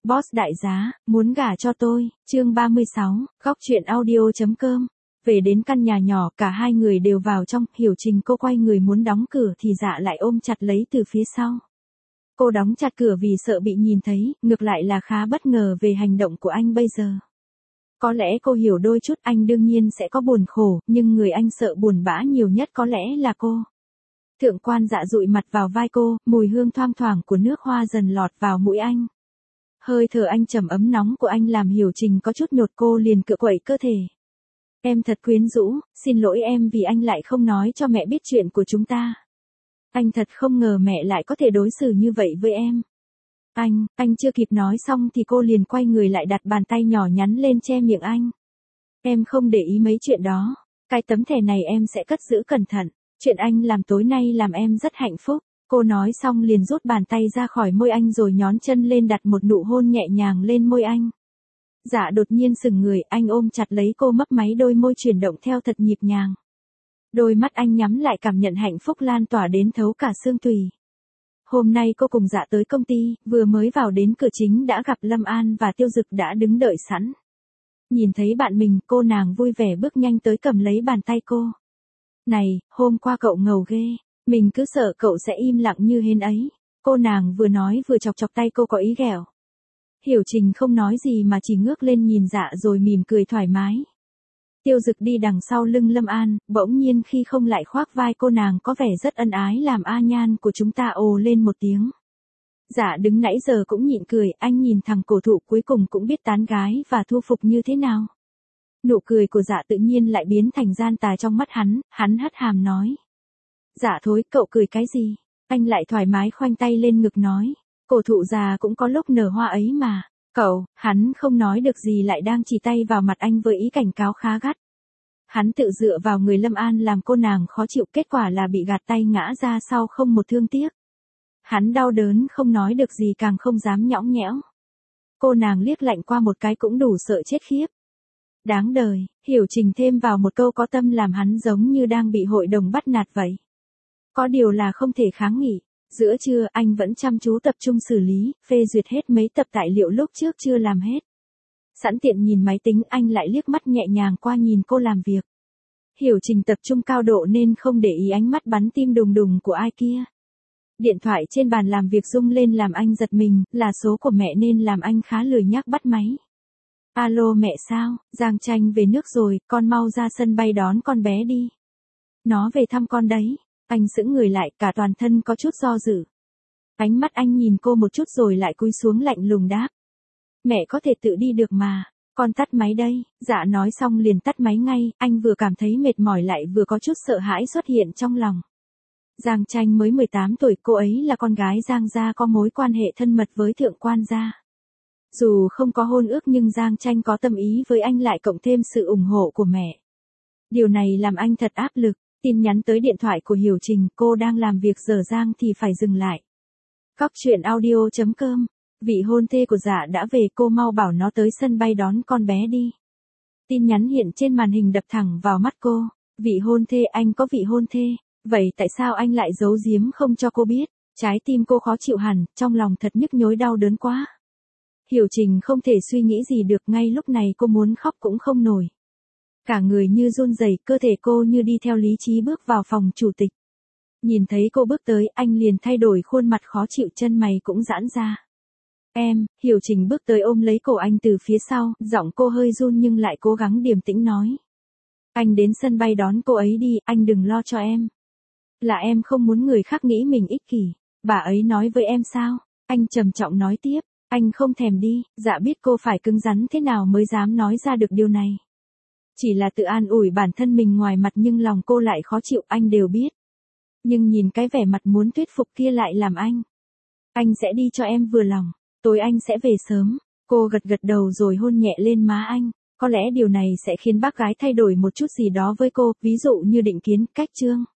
Boss đại giá, muốn gả cho tôi, chương 36, góc chuyện audio.com. Về đến căn nhà nhỏ, cả hai người đều vào trong, Hiểu Trình cô quay người muốn đóng cửa thì Dạ lại ôm chặt lấy từ phía sau. Cô đóng chặt cửa vì sợ bị nhìn thấy, ngược lại là khá bất ngờ về hành động của anh bây giờ. Có lẽ cô hiểu đôi chút, anh đương nhiên sẽ có buồn khổ, nhưng người anh sợ buồn bã nhiều nhất có lẽ là cô. Thượng quan Dạ dụi mặt vào vai cô, mùi hương thoang thoảng của nước hoa dần lọt vào mũi anh. Hơi thở anh trầm ấm nóng của anh làm Hiểu Trình có chút nhột, cô liền cựa quậy cơ thể. Em thật quyến rũ, xin lỗi em vì anh lại không nói cho mẹ biết chuyện của chúng ta. Anh thật không ngờ mẹ lại có thể đối xử như vậy với em. Anh chưa kịp nói xong thì cô liền quay người lại đặt bàn tay nhỏ nhắn lên che miệng anh. Em không để ý mấy chuyện đó, cái tấm thẻ này em sẽ cất giữ cẩn thận, chuyện anh làm tối nay làm em rất hạnh phúc. Cô nói xong liền rút bàn tay ra khỏi môi anh rồi nhón chân lên đặt một nụ hôn nhẹ nhàng lên môi anh. Dạ đột nhiên sững người, anh ôm chặt lấy cô, mấp máy đôi môi chuyển động theo thật nhịp nhàng. Đôi mắt anh nhắm lại, cảm nhận hạnh phúc lan tỏa đến thấu cả xương tủy. Hôm nay cô cùng Dạ tới công ty, vừa mới vào đến cửa chính đã gặp Lâm An và Tiêu Dực đã đứng đợi sẵn. Nhìn thấy bạn mình, cô nàng vui vẻ bước nhanh tới cầm lấy bàn tay cô. Này, hôm qua cậu ngầu ghê, mình cứ sợ cậu sẽ im lặng như hến ấy. Cô nàng vừa nói vừa chọc chọc tay cô có ý ghẹo. Hiểu Trình không nói gì mà chỉ ngước lên nhìn Dạ rồi mỉm cười thoải mái. Tiêu Dực đi đằng sau lưng Lâm An, bỗng nhiên khi không lại khoác vai cô nàng có vẻ rất ân ái làm A Nhan của chúng ta ồ lên một tiếng. Dạ đứng nãy giờ cũng nhịn cười, anh nhìn thằng cổ thụ cuối cùng cũng biết tán gái và thu phục như thế nào. Nụ cười của Dạ tự nhiên lại biến thành gian tà trong mắt hắn hất hàm nói. Dạ thối, cậu cười cái gì? Anh lại thoải mái khoanh tay lên ngực nói. Cổ thụ già cũng có lúc nở hoa ấy mà. Cậu, hắn không nói được gì lại đang chỉ tay vào mặt anh với ý cảnh cáo khá gắt. Hắn tự dựa vào người Lâm An làm cô nàng khó chịu, kết quả là bị gạt tay ngã ra sau không một thương tiếc. Hắn đau đớn không nói được gì, càng không dám nhõng nhẽo. Cô nàng liếc lạnh qua một cái cũng đủ sợ chết khiếp. Đáng đời, Hiểu Trình thêm vào một câu có tâm làm hắn giống như đang bị hội đồng bắt nạt vậy. Có điều là không thể kháng nghị. Giữa trưa anh vẫn chăm chú tập trung xử lý, phê duyệt hết mấy tập tài liệu lúc trước chưa làm hết. Sẵn tiện nhìn máy tính, anh lại liếc mắt nhẹ nhàng qua nhìn cô làm việc. Hiểu Trình tập trung cao độ nên không để ý ánh mắt bắn tim đùng đùng của ai kia. Điện thoại trên bàn làm việc rung lên làm anh giật mình, là số của mẹ nên làm anh khá lười nhác bắt máy. Alo mẹ sao, Giang Tranh về nước rồi, con mau ra sân bay đón con bé đi. Nó về thăm con đấy. Anh sững người lại, cả toàn thân có chút do dự. Ánh mắt anh nhìn cô một chút rồi lại cúi xuống lạnh lùng đáp. Mẹ có thể tự đi được mà, con tắt máy đây. Dạ nói xong liền tắt máy ngay, anh vừa cảm thấy mệt mỏi lại vừa có chút sợ hãi xuất hiện trong lòng. Giang Tranh mới 18 tuổi, cô ấy là con gái Giang gia có mối quan hệ thân mật với thượng quan gia. Dù không có hôn ước nhưng Giang Tranh có tâm ý với anh lại cộng thêm sự ủng hộ của mẹ. Điều này làm anh thật áp lực. Tin nhắn tới điện thoại của Hiểu Trình, cô đang làm việc dở dang thì phải dừng lại. Góc chuyện audio.com. Vị hôn thê của Dạ đã về, cô mau bảo nó tới sân bay đón con bé đi. Tin nhắn hiện trên màn hình đập thẳng vào mắt cô. Vị hôn thê, anh có vị hôn thê. Vậy tại sao anh lại giấu giếm không cho cô biết? Trái tim cô khó chịu hẳn, trong lòng thật nhức nhối đau đớn quá. Hiểu Trình không thể suy nghĩ gì được, ngay lúc này cô muốn khóc cũng không nổi. Cả người như run rẩy, cơ thể cô như đi theo lý trí bước vào phòng chủ tịch. Nhìn thấy cô bước tới, anh liền thay đổi khuôn mặt khó chịu, chân mày cũng giãn ra. Em, Hiểu Trình bước tới ôm lấy cổ anh từ phía sau, giọng cô hơi run nhưng lại cố gắng điềm tĩnh nói. Anh đến sân bay đón cô ấy đi, anh đừng lo cho em. Là em không muốn người khác nghĩ mình ích kỷ, bà ấy nói với em sao? Anh trầm trọng nói tiếp, anh không thèm đi. Dạ biết cô phải cứng rắn thế nào mới dám nói ra được điều này. Chỉ là tự an ủi bản thân mình ngoài mặt nhưng lòng cô lại khó chịu, anh đều biết. Nhưng nhìn cái vẻ mặt muốn thuyết phục kia lại làm anh sẽ đi cho em vừa lòng, tối anh sẽ về sớm. Cô gật gật đầu rồi hôn nhẹ lên má anh. Có lẽ điều này sẽ khiến bác gái thay đổi một chút gì đó với cô, ví dụ như định kiến, cách chương.